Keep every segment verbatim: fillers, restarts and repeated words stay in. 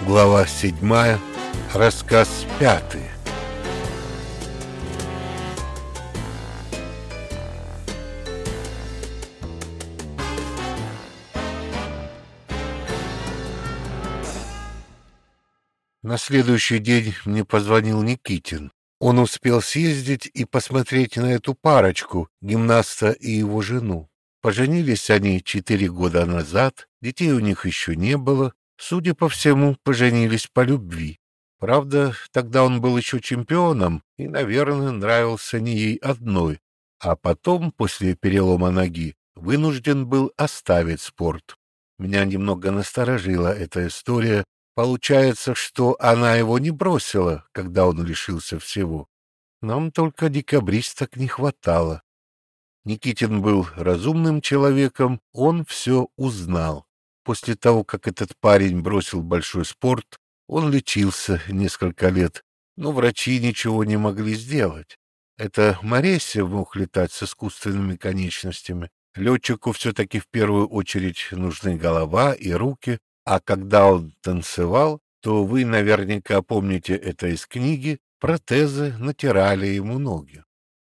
Глава седьмая. Рассказ пятый. На следующий день мне позвонил Никитин. Он успел съездить и посмотреть на эту парочку, гимнаста и его жену. Поженились они четыре года назад, детей у них еще не было. Судя по всему, поженились по любви. Правда, тогда он был еще чемпионом и, наверное, нравился не ей одной. А потом, после перелома ноги, вынужден был оставить спорт. Меня немного насторожила эта история. Получается, что она его не бросила, когда он лишился всего. Нам только декабристок не хватало. Никитин был разумным человеком, он все узнал. После того, как этот парень бросил большой спорт, он лечился несколько лет, но врачи ничего не могли сделать. Это Моресьев мог летать с искусственными конечностями. Летчику все-таки в первую очередь нужны голова и руки, а когда он танцевал, то вы наверняка помните это из книги, протезы натирали ему ноги.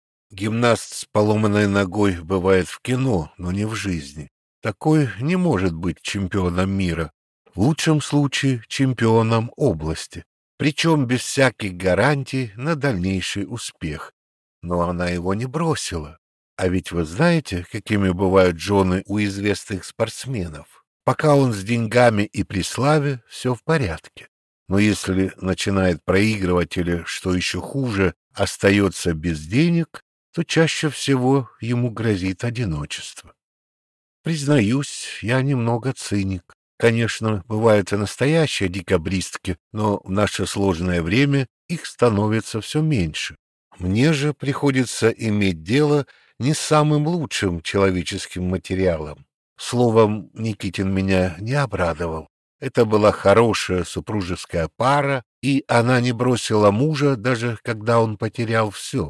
Гимнаст с поломанной ногой бывает в кино, но не в жизни. Такой не может быть чемпионом мира, в лучшем случае чемпионом области, причем без всяких гарантий на дальнейший успех. Но она его не бросила. А ведь вы знаете, какими бывают жены у известных спортсменов? Пока он с деньгами и при славе, все в порядке. Но если начинает проигрывать или, что еще хуже, остается без денег, то чаще всего ему грозит одиночество. Признаюсь, я немного циник. Конечно, бывают и настоящие декабристки, но в наше сложное время их становится все меньше. Мне же приходится иметь дело не с самым лучшим человеческим материалом. Словом, Никитин меня не обрадовал. Это была хорошая супружеская пара, и она не бросила мужа, даже когда он потерял все.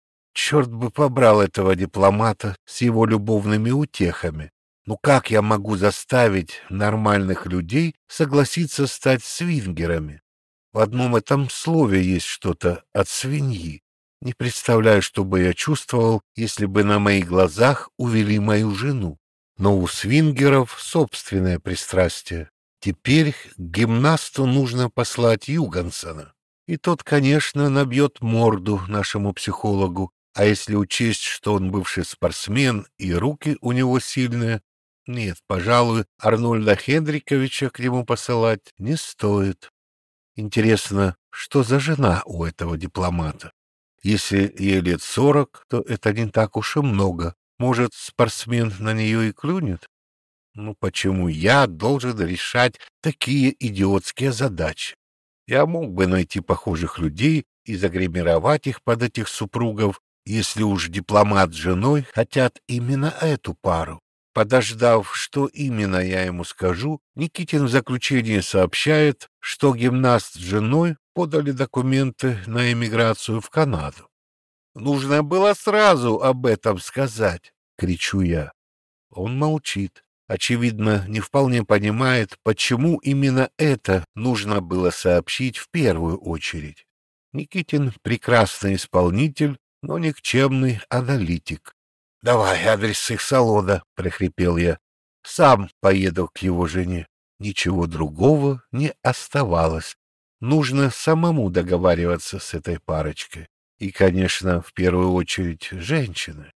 Черт бы побрал этого дипломата с его любовными утехами. Ну как я могу заставить нормальных людей согласиться стать свингерами? В одном этом слове есть что-то от свиньи. Не представляю, что бы я чувствовал, если бы на моих глазах увели мою жену. Но у свингеров собственное пристрастие. Теперь к гимнасту нужно послать Югансона. И тот, конечно, набьет морду нашему психологу. А если учесть, что он бывший спортсмен и руки у него сильные, нет, пожалуй, Арнольда Хендриковича к нему посылать не стоит. Интересно, что за жена у этого дипломата? Если ей лет сорок, то это не так уж и много. Может, спортсмен на нее и клюнет? Ну почему я должен решать такие идиотские задачи? Я мог бы найти похожих людей и загримировать их под этих супругов, если уж дипломат с женой хотят именно эту пару. Подождав, что именно я ему скажу, Никитин в заключение сообщает, что гимнаст с женой подали документы на эмиграцию в Канаду. «Нужно было сразу об этом сказать!» — кричу я. Он молчит. Очевидно, не вполне понимает, почему именно это нужно было сообщить в первую очередь. Никитин — прекрасный исполнитель, но никчемный аналитик. — Давай адрес их салона, — прохрипел я. Сам поеду к его жене. Ничего другого не оставалось. Нужно самому договариваться с этой парочкой. И, конечно, в первую очередь, женщины.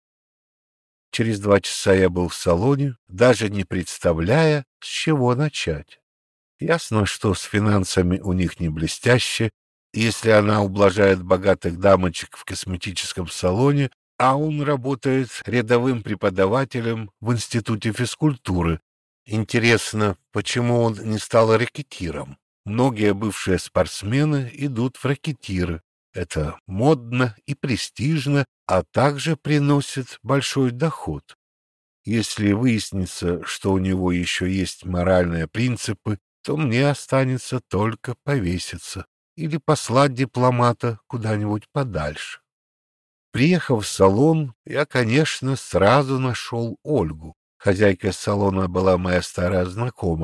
Через два часа я был в салоне, даже не представляя, с чего начать. Ясно, что с финансами у них не блестяще. Если она ублажает богатых дамочек в косметическом салоне, а он работает рядовым преподавателем в институте физкультуры. Интересно, почему он не стал рэкетиром? Многие бывшие спортсмены идут в рэкетиры. Это модно и престижно, а также приносит большой доход. Если выяснится, что у него еще есть моральные принципы, то мне останется только повеситься или послать дипломата куда-нибудь подальше. Приехав в салон, я, конечно, сразу нашел Ольгу. Хозяйка салона была моя старая знакомая.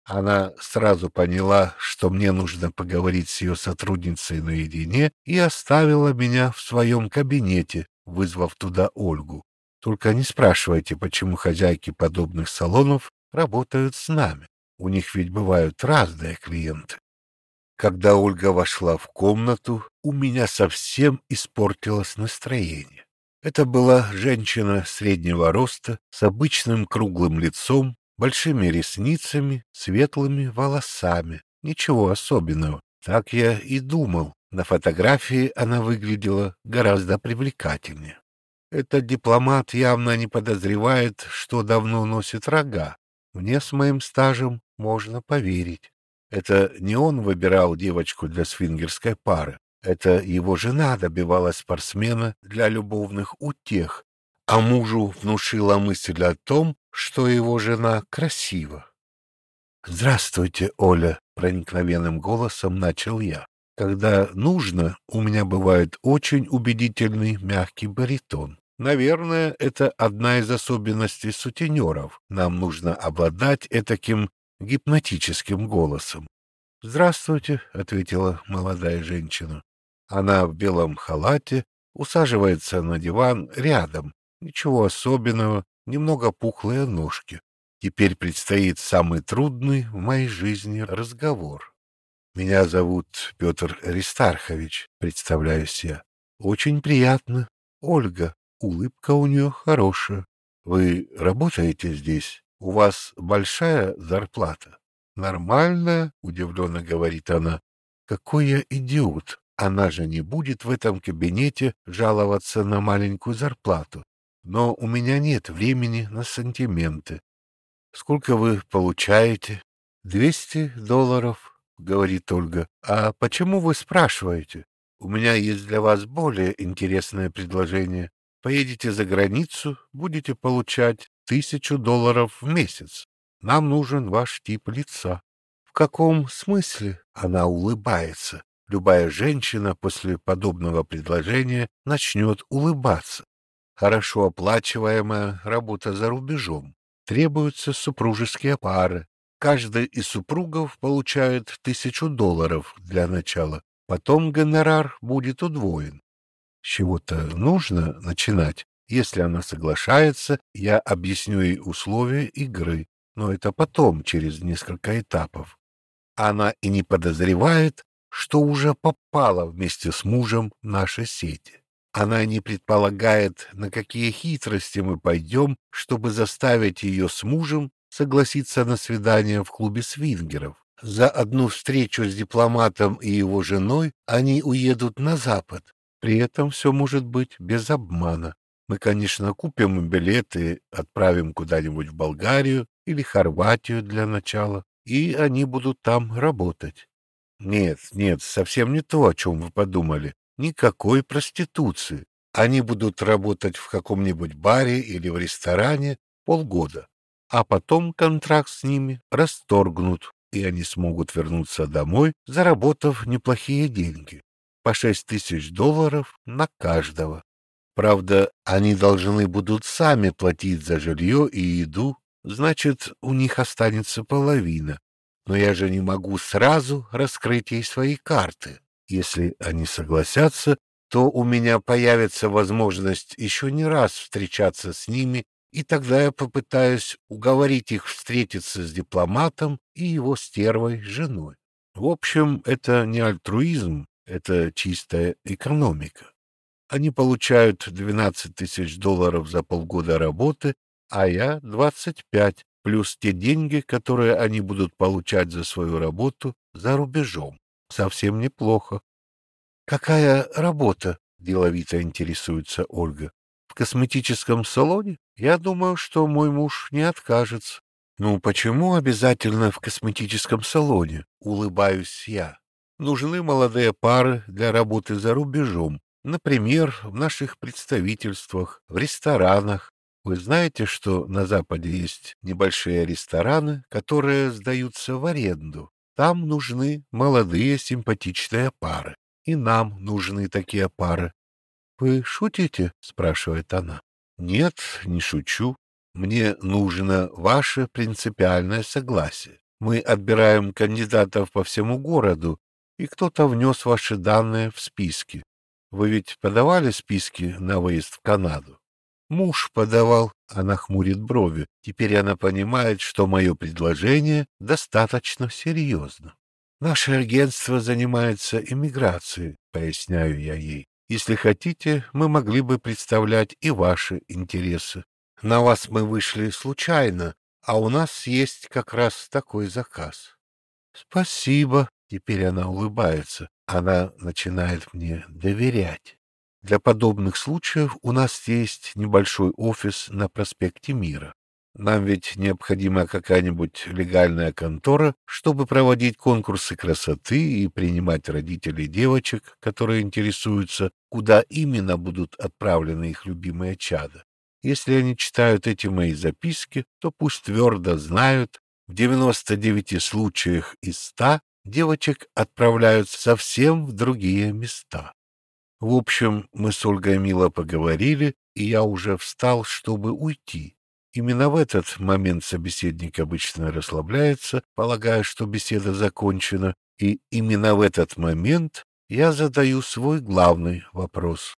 Она сразу поняла, что мне нужно поговорить с ее сотрудницей наедине, и оставила меня в своем кабинете, вызвав туда Ольгу. Только не спрашивайте, почему хозяйки подобных салонов работают с нами. У них ведь бывают разные клиенты. Когда Ольга вошла в комнату, у меня совсем испортилось настроение. Это была женщина среднего роста, с обычным круглым лицом, большими ресницами, светлыми волосами. Ничего особенного. Так я и думал. На фотографии она выглядела гораздо привлекательнее. Этот дипломат явно не подозревает, что давно носит рога. Мне с моим стажем можно поверить. Это не он выбирал девочку для свингерской пары. Это его жена добивалась спортсмена для любовных утех, а мужу внушила мысль о том, что его жена красива. «Здравствуйте, Оля», — проникновенным голосом начал я. Когда нужно, у меня бывает очень убедительный мягкий баритон. Наверное, это одна из особенностей сутенеров. Нам нужно обладать этаким гипнотическим голосом. «Здравствуйте», — ответила молодая женщина. Она в белом халате усаживается на диван рядом. Ничего особенного, немного пухлые ножки. Теперь предстоит самый трудный в моей жизни разговор. «Меня зовут Петр Аристархович», — представляюсь я. «Очень приятно. Ольга». Улыбка у нее хорошая. «Вы работаете здесь? У вас большая зарплата?» «Нормальная», — удивленно говорит она. «Какой я идиот! Она же не будет в этом кабинете жаловаться на маленькую зарплату. Но у меня нет времени на сантименты. Сколько вы получаете?» «Двести долларов», — говорит Ольга. «А почему вы спрашиваете? У меня есть для вас более интересное предложение. Поедете за границу, будете получать тысячу долларов в месяц. Нам нужен ваш тип лица». «В каком смысле?» — она улыбается. Любая женщина после подобного предложения начнет улыбаться. Хорошо оплачиваемая работа за рубежом. Требуются супружеские пары. Каждый из супругов получает тысячу долларов для начала. Потом гонорар будет удвоен. С чего-то нужно начинать. Если она соглашается, я объясню ей условия игры, но это потом, через несколько этапов. Она и не подозревает, что уже попала вместе с мужем в наши сети. Она не предполагает, на какие хитрости мы пойдем, чтобы заставить ее с мужем согласиться на свидание в клубе свингеров. За одну встречу с дипломатом и его женой они уедут на Запад. При этом все может быть без обмана. Мы, конечно, купим им билеты, отправим куда-нибудь в Болгарию или Хорватию для начала, и они будут там работать. Нет, нет, совсем не то, о чем вы подумали. Никакой проституции. Они будут работать в каком-нибудь баре или в ресторане полгода, а потом контракт с ними расторгнут, и они смогут вернуться домой, заработав неплохие деньги. По шесть тысяч долларов на каждого. Правда, они должны будут сами платить за жилье и еду, значит, у них останется половина. Но я же не могу сразу раскрыть ей свои карты. Если они согласятся, то у меня появится возможность еще не раз встречаться с ними, и тогда я попытаюсь уговорить их встретиться с дипломатом и его стервой женой. В общем, это не альтруизм, это чистая экономика. Они получают двенадцать тысяч долларов за полгода работы, а я двадцать пять, плюс те деньги, которые они будут получать за свою работу за рубежом. Совсем неплохо. «Какая работа?» — деловито интересуется Ольга. «В косметическом салоне? Я думаю, что мой муж не откажется». «Ну, почему обязательно в косметическом салоне?» — улыбаюсь я. «Нужны молодые пары для работы за рубежом. Например, в наших представительствах, в ресторанах. Вы знаете, что на Западе есть небольшие рестораны, которые сдаются в аренду. Там нужны молодые симпатичные пары. И нам нужны такие пары». «Вы шутите?» — спрашивает она. «Нет, не шучу. Мне нужно ваше принципиальное согласие. Мы отбираем кандидатов по всему городу, и кто-то внес ваши данные в списки. Вы ведь подавали списки на выезд в Канаду? Муж подавал, она хмурит брови. Теперь она понимает, что мое предложение достаточно серьезно. Наше агентство занимается иммиграцией, поясняю я ей. Если хотите, мы могли бы представлять и ваши интересы. На вас мы вышли случайно, а у нас есть как раз такой заказ. Спасибо. Теперь она улыбается. Она начинает мне доверять. Для подобных случаев у нас есть небольшой офис на проспекте Мира. Нам ведь необходима какая-нибудь легальная контора, чтобы проводить конкурсы красоты и принимать родителей девочек, которые интересуются, куда именно будут отправлены их любимые чада. Если они читают эти мои записки, то пусть твердо знают, в девяноста девяти случаях из ста девочек отправляют совсем в другие места. В общем, мы с Ольгой мило поговорили, и я уже встал, чтобы уйти. Именно в этот момент собеседник обычно расслабляется, полагая, что беседа закончена, и именно в этот момент я задаю свой главный вопрос.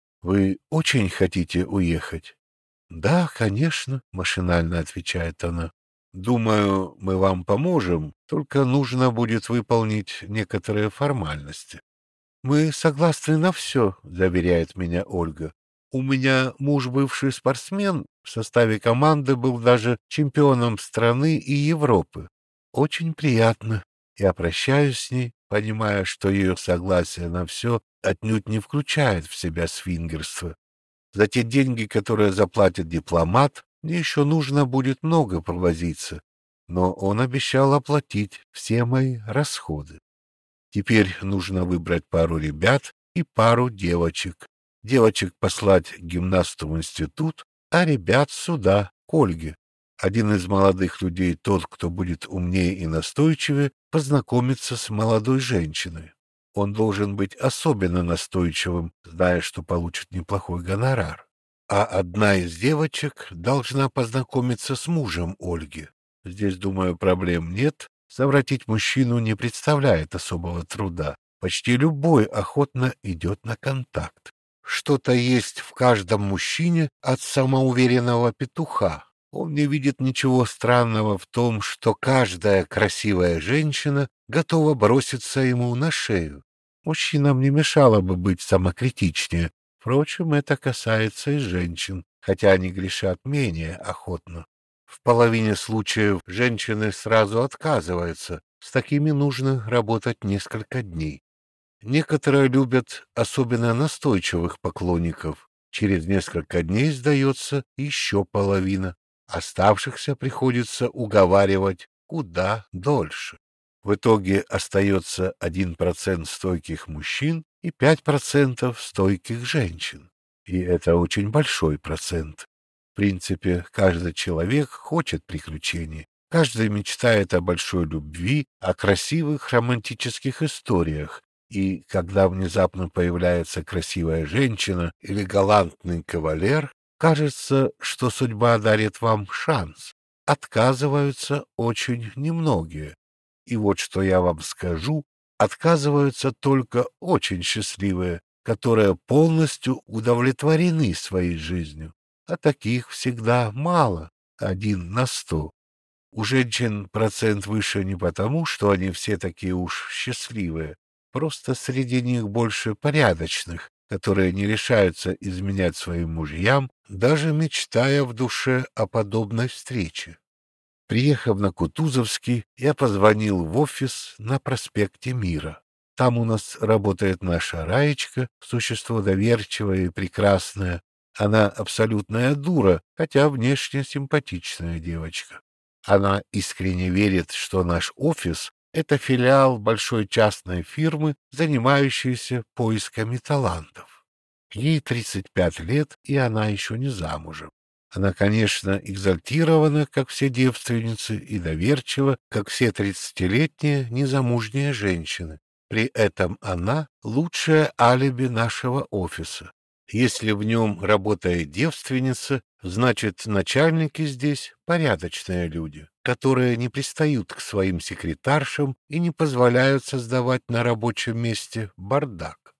«Вы очень хотите уехать?» «Да, конечно», — машинально отвечает она. «Думаю, мы вам поможем, только нужно будет выполнить некоторые формальности». «Мы согласны на все», — заверяет меня Ольга. «У меня муж бывший спортсмен, в составе команды был даже чемпионом страны и Европы. Очень приятно». Я прощаюсь с ней, понимая, что ее согласие на все отнюдь не включает в себя свингерство. За те деньги, которые заплатит дипломат, мне еще нужно будет много провозиться, но он обещал оплатить все мои расходы. Теперь нужно выбрать пару ребят и пару девочек. Девочек послать к гимнасту в институт, а ребят сюда, к Ольге. Один из молодых людей, тот, кто будет умнее и настойчивее, познакомится с молодой женщиной. Он должен быть особенно настойчивым, зная, что получит неплохой гонорар. А одна из девочек должна познакомиться с мужем Ольги. Здесь, думаю, проблем нет. Совратить мужчину не представляет особого труда. Почти любой охотно идет на контакт. Что-то есть в каждом мужчине от самоуверенного петуха. Он не видит ничего странного в том, что каждая красивая женщина готова броситься ему на шею. Мужчинам не мешало бы быть самокритичнее. Впрочем, это касается и женщин, хотя они грешат менее охотно. В половине случаев женщины сразу отказываются. С такими нужно работать несколько дней. Некоторые любят особенно настойчивых поклонников. Через несколько дней сдается еще половина. Оставшихся приходится уговаривать куда дольше. В итоге остается один процент стойких мужчин и пять процентов стойких женщин. И это очень большой процент. В принципе, каждый человек хочет приключений. Каждый мечтает о большой любви, о красивых романтических историях. И когда внезапно появляется красивая женщина или галантный кавалер, кажется, что судьба дарит вам шанс. Отказываются очень немногие. И вот что я вам скажу, отказываются только очень счастливые, которые полностью удовлетворены своей жизнью. А таких всегда мало, один на сто. У женщин процент выше не потому, что они все такие уж счастливые, просто среди них больше порядочных, которые не решаются изменять своим мужьям, даже мечтая в душе о подобной встрече. Приехав на Кутузовский, я позвонил в офис на проспекте Мира. Там у нас работает наша Раечка, существо доверчивое и прекрасное. Она абсолютная дура, хотя внешне симпатичная девочка. Она искренне верит, что наш офис — это филиал большой частной фирмы, занимающейся поисками талантов. Ей тридцать пять лет, и она еще не замужем. Она, конечно, экзальтирована, как все девственницы, и доверчива, как все тридцатилетние незамужние женщины. При этом она — лучшее алиби нашего офиса. Если в нем работает девственница, значит, начальники здесь порядочные люди. которые не пристают к своим секретаршам и не позволяют создавать на рабочем месте бардак.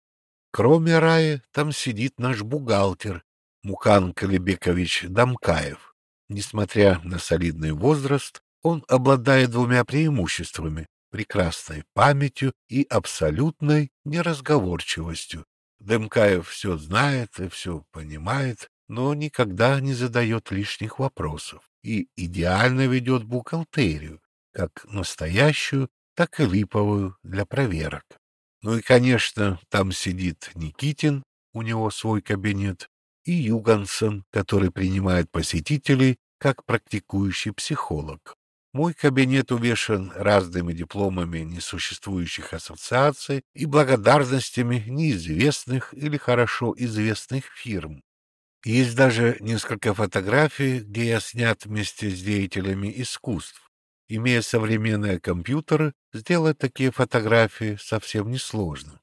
Кроме Раи, там сидит наш бухгалтер Мукан Калибекович Дамкаев. Несмотря на солидный возраст, он обладает двумя преимуществами: прекрасной памятью и абсолютной неразговорчивостью. Дамкаев все знает и все понимает, но никогда не задает лишних вопросов и идеально ведет бухгалтерию, как настоящую, так и липовую для проверок. Ну и, конечно, там сидит Никитин, у него свой кабинет, и Югансон, который принимает посетителей как практикующий психолог. Мой кабинет увешан разными дипломами несуществующих ассоциаций и благодарностями неизвестных или хорошо известных фирм. Есть даже несколько фотографий, где я снят вместе с деятелями искусств. Имея современные компьютеры, сделать такие фотографии совсем несложно.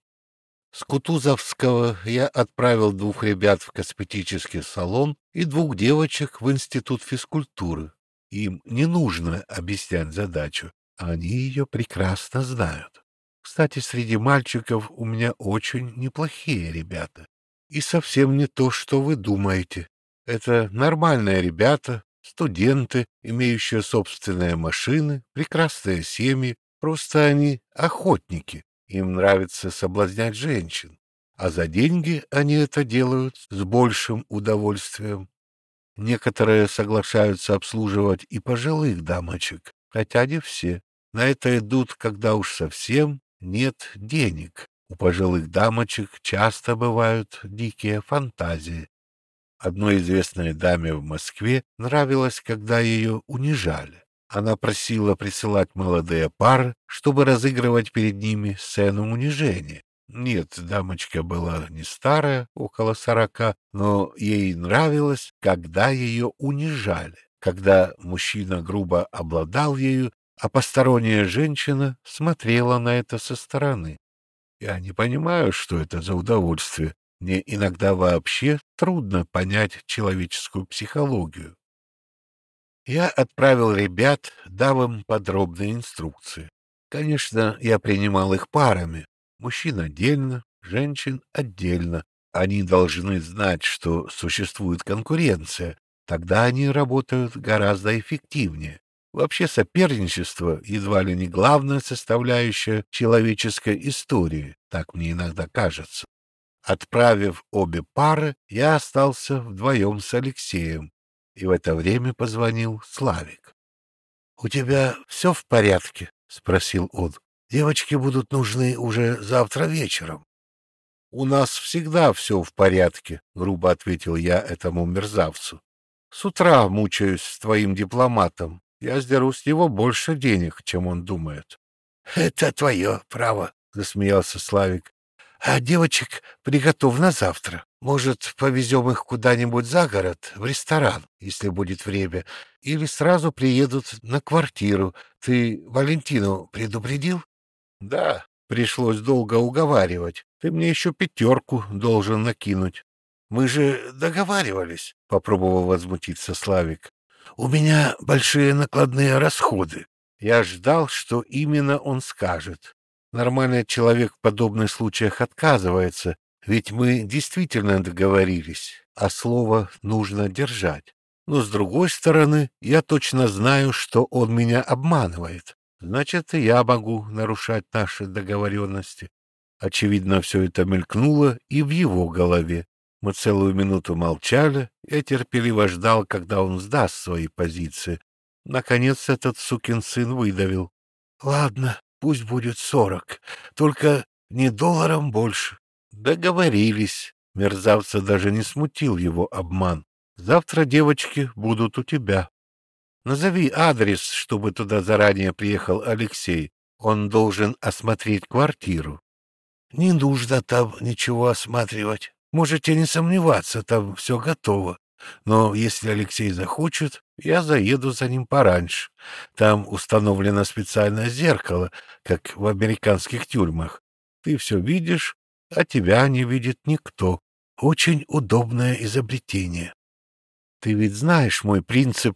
С Кутузовского я отправил двух ребят в косметический салон и двух девочек в институт физкультуры. Им не нужно объяснять задачу, они ее прекрасно знают. Кстати, среди мальчиков у меня очень неплохие ребята. И совсем не то, что вы думаете. Это нормальные ребята, студенты, имеющие собственные машины, прекрасные семьи, просто они охотники, им нравится соблазнять женщин, а за деньги они это делают с большим удовольствием. Некоторые соглашаются обслуживать и пожилых дамочек, хотя не все. На это идут, когда уж совсем нет денег. У пожилых дамочек часто бывают дикие фантазии. Одной известной даме в Москве нравилось, когда ее унижали. Она просила присылать молодые пары, чтобы разыгрывать перед ними сцену унижения. Нет, дамочка была не старая, около сорока, но ей нравилось, когда ее унижали, когда мужчина грубо обладал ею, а посторонняя женщина смотрела на это со стороны. Я не понимаю, что это за удовольствие. Мне иногда вообще трудно понять человеческую психологию. Я отправил ребят, дав им подробные инструкции. Конечно, я принимал их парами. Мужчин отдельно, женщин отдельно. Они должны знать, что существует конкуренция. Тогда они работают гораздо эффективнее. Вообще соперничество едва ли не главная составляющая человеческой истории, так мне иногда кажется. Отправив обе пары, я остался вдвоем с Алексеем, и в это время позвонил Славик. — У тебя все в порядке? — спросил он. — Девочки будут нужны уже завтра вечером. — У нас всегда все в порядке, — грубо ответил я этому мерзавцу. — С утра мучаюсь с твоим дипломатом. Я сдеру с него больше денег, чем он думает. — Это твое право, — засмеялся Славик. — А девочек приготовь на завтра. Может, повезем их куда-нибудь за город, в ресторан, если будет время, или сразу приедут на квартиру. Ты Валентину предупредил? — Да, пришлось долго уговаривать. Ты мне еще пятерку должен накинуть. — Мы же договаривались, — попробовал возмутиться Славик. У меня большие накладные расходы. Я ждал, что именно он скажет. Нормальный человек в подобных случаях отказывается, ведь мы действительно договорились, а слово нужно держать. Но, с другой стороны, я точно знаю, что он меня обманывает. Значит, и я могу нарушать наши договоренности. Очевидно, все это мелькнуло и в его голове. Мы целую минуту молчали, я терпеливо ждал, когда он сдаст свои позиции. Наконец этот сукин сын выдавил. — Ладно, пусть будет сорок, только не долларом больше. Договорились. Мерзавца даже не смутил его обман. Завтра девочки будут у тебя. Назови адрес, чтобы туда заранее приехал Алексей. Он должен осмотреть квартиру. — Не нужно там ничего осматривать. Можете не сомневаться, там все готово. Но если Алексей захочет, я заеду за ним пораньше. Там установлено специальное зеркало, как в американских тюрьмах. Ты все видишь, а тебя не видит никто. Очень удобное изобретение. Ты ведь знаешь мой принцип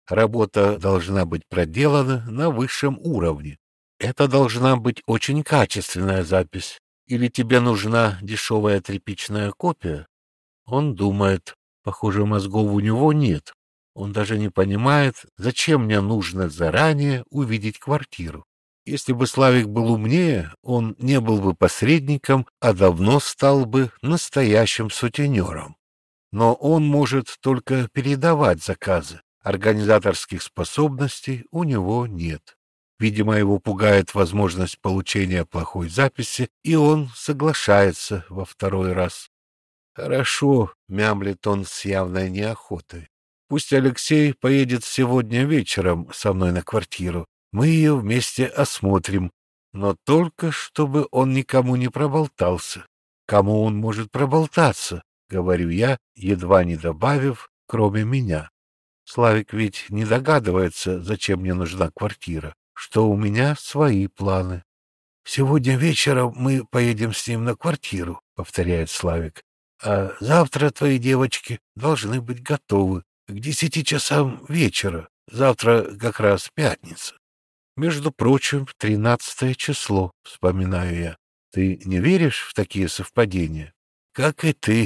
Работа должна быть проделана на высшем уровне. Это должна быть очень качественная запись. Или тебе нужна дешевая тряпичная копия? Он думает. Похоже, мозгов у него нет. Он даже не понимает, зачем мне нужно заранее увидеть квартиру. Если бы Славик был умнее, он не был бы посредником, а давно стал бы настоящим сутенером. Но он может только передавать заказы. Организаторских способностей у него нет. Видимо, его пугает возможность получения плохой записи, и он соглашается во второй раз. «Хорошо», — мямлит он с явной неохотой. «Пусть Алексей поедет сегодня вечером со мной на квартиру. Мы ее вместе осмотрим. Но только чтобы он никому не проболтался. Кому он может проболтаться?» — говорю я, едва не добавив, кроме меня. Славик ведь не догадывается, зачем мне нужна квартира, что у меня свои планы. «Сегодня вечером мы поедем с ним на квартиру», — повторяет Славик. «А завтра твои девочки должны быть готовы к десяти часам вечера. Завтра как раз пятница». «Между прочим, тринадцатое число», — вспоминаю я. «Ты не веришь в такие совпадения?» «Как и ты».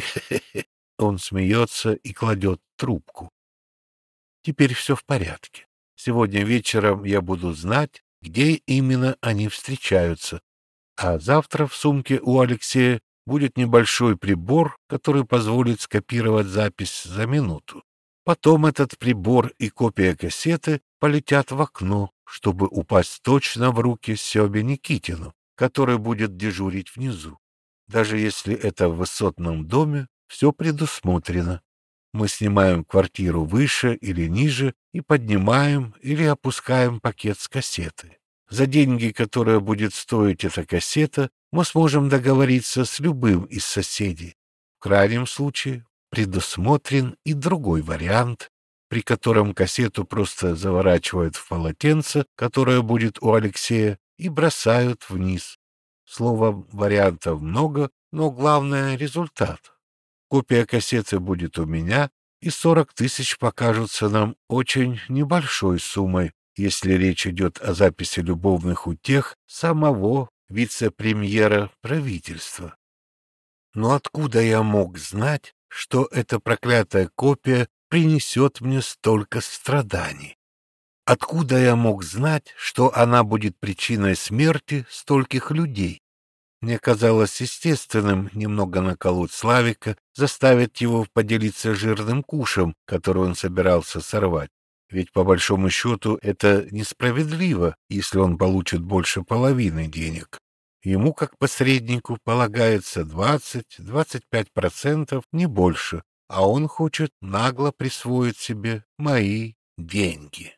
Он смеется и кладет трубку. Теперь все в порядке. Сегодня вечером я буду знать, где именно они встречаются. А завтра в сумке у Алексея будет небольшой прибор, который позволит скопировать запись за минуту. Потом этот прибор и копия кассеты полетят в окно, чтобы упасть точно в руки Себе Никитину, который будет дежурить внизу. Даже если это в высотном доме, все предусмотрено. Мы снимаем квартиру выше или ниже и поднимаем или опускаем пакет с кассетой. За деньги, которые будет стоить эта кассета, мы сможем договориться с любым из соседей. В крайнем случае предусмотрен и другой вариант, при котором кассету просто заворачивают в полотенце, которое будет у Алексея, и бросают вниз. Словом, вариантов много, но главное — результат. Копия кассеты будет у меня, и сорок тысяч покажутся нам очень небольшой суммой, если речь идет о записи любовных утех самого вице-премьера правительства. Но откуда я мог знать, что эта проклятая копия принесет мне столько страданий? Откуда я мог знать, что она будет причиной смерти стольких людей? Мне казалось естественным немного наколоть Славика, заставить его поделиться жирным кушем, который он собирался сорвать. Ведь, по большому счету, это несправедливо, если он получит больше половины денег. Ему, как посреднику, полагается двадцать-двадцать пять процентов, не больше, а он хочет нагло присвоить себе мои деньги.